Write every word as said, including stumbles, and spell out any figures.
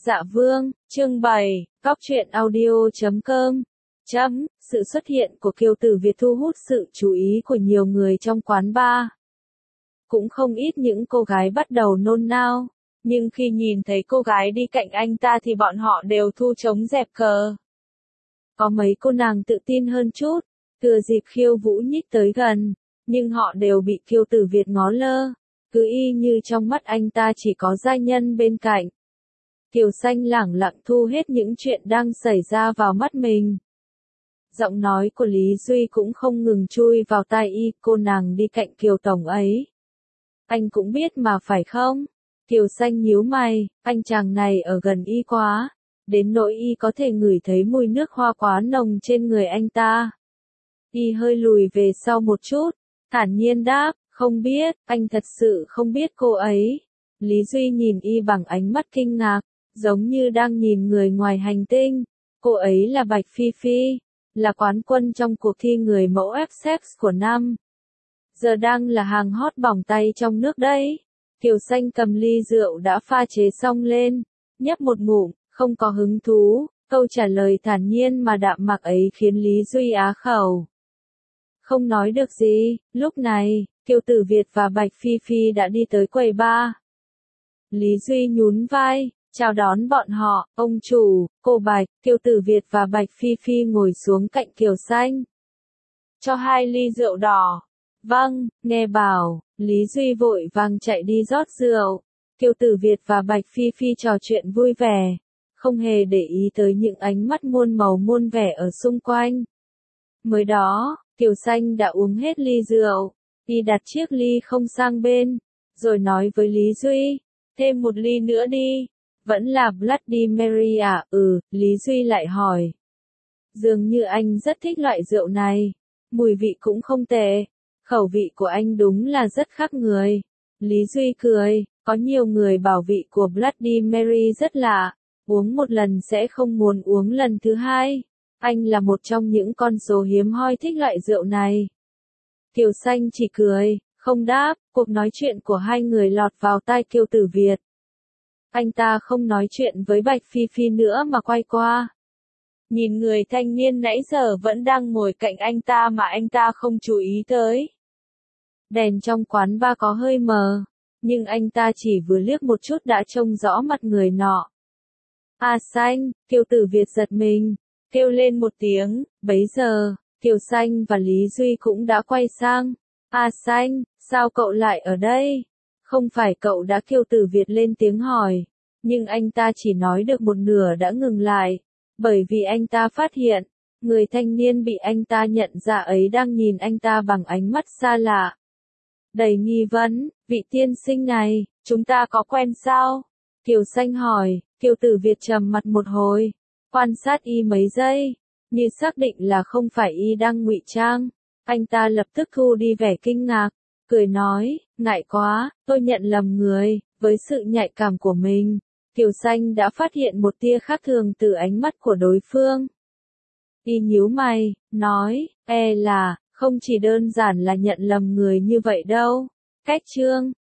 Dạ Vương, chương bảy, Cóc truyện audio chấm com. Chấm, sự xuất hiện của Kiều Tử Việt thu hút sự chú ý của nhiều người trong quán bar. Cũng không ít những cô gái bắt đầu nôn nao, nhưng khi nhìn thấy cô gái đi cạnh anh ta thì bọn họ đều thu trống dẹp cờ. Có mấy cô nàng tự tin hơn chút, thừa dịp Khiêu Vũ nhích tới gần, nhưng họ đều bị Kiều Tử Việt ngó lơ, cứ y như trong mắt anh ta chỉ có giai nhân bên cạnh. Kiều Xanh lẳng lặng thu hết những chuyện đang xảy ra vào mắt mình. Giọng nói của Lý Duy cũng không ngừng chui vào tai y, cô nàng đi cạnh Kiều Tổng ấy. Anh cũng biết mà phải không? Kiều Xanh nhíu mày, anh chàng này ở gần y quá, đến nỗi y có thể ngửi thấy mùi nước hoa quá nồng trên người anh ta. Y hơi lùi về sau một chút, thản nhiên đáp, không biết, anh thật sự không biết cô ấy. Lý Duy nhìn y bằng ánh mắt kinh ngạc, giống như đang nhìn người ngoài hành tinh. Cô ấy là Bạch Phi Phi, là quán quân trong cuộc thi người mẫu ép sex của năm. Giờ đang là hàng hot bỏng tay trong nước đấy. Kiều Xanh cầm ly rượu đã pha chế xong lên, nhấp một ngụm, không có hứng thú, câu trả lời thản nhiên mà đạm mạc ấy khiến Lý Duy á khẩu. Không nói được gì, lúc này, Kiều Tử Việt và Bạch Phi Phi đã đi tới quầy bar. Lý Duy nhún vai, chào đón bọn họ, ông chủ, cô Bạch, Kiều Tử Việt và Bạch Phi Phi ngồi xuống cạnh Kiều Xanh. Cho hai ly rượu đỏ. Vâng, nghe bảo, Lý Duy vội vàng chạy đi rót rượu. Kiều Tử Việt và Bạch Phi Phi trò chuyện vui vẻ, không hề để ý tới những ánh mắt muôn màu muôn vẻ ở xung quanh. Mới đó, Kiều Xanh đã uống hết ly rượu, y đặt chiếc ly không sang bên, rồi nói với Lý Duy, thêm một ly nữa đi. Vẫn là Bloody Mary à? Ừ, Lý Duy lại hỏi. Dường như anh rất thích loại rượu này, mùi vị cũng không tệ, khẩu vị của anh đúng là rất khác người. Lý Duy cười, có nhiều người bảo vị của Bloody Mary rất lạ, uống một lần sẽ không muốn uống lần thứ hai. Anh là một trong những con số hiếm hoi thích loại rượu này. Kiều Xanh chỉ cười, không đáp. Cuộc nói chuyện của hai người lọt vào tai Kiều Tử Việt. Anh ta không nói chuyện với Bạch Phi Phi nữa mà quay qua. Nhìn người thanh niên nãy giờ vẫn đang ngồi cạnh anh ta mà anh ta không chú ý tới. Đèn trong quán bar có hơi mờ, nhưng anh ta chỉ vừa liếc một chút đã trông rõ mặt người nọ. A Xanh, Kiều Tử Việt giật mình, kêu lên một tiếng, bấy giờ, Kiều Xanh và Lý Duy cũng đã quay sang. A Xanh, sao cậu lại ở đây? Không phải cậu đã? Kiều Tử Việt lên tiếng hỏi, nhưng anh ta chỉ nói được một nửa đã ngừng lại, bởi vì anh ta phát hiện, người thanh niên bị anh ta nhận ra ấy đang nhìn anh ta bằng ánh mắt xa lạ. Đầy nghi vấn, vị tiên sinh này, chúng ta có quen sao? Kiều Xanh hỏi. Kiều Tử Việt trầm mặt một hồi, quan sát y mấy giây, như xác định là không phải y đang ngụy trang. Anh ta lập tức thu đi vẻ kinh ngạc, cười nói, ngại quá, tôi nhận lầm người. Với sự nhạy cảm của mình, Kiều Xanh đã phát hiện một tia khác thường từ ánh mắt của đối phương. Y nhíu mày, nói, e là, không chỉ đơn giản là nhận lầm người như vậy đâu. Cách chương,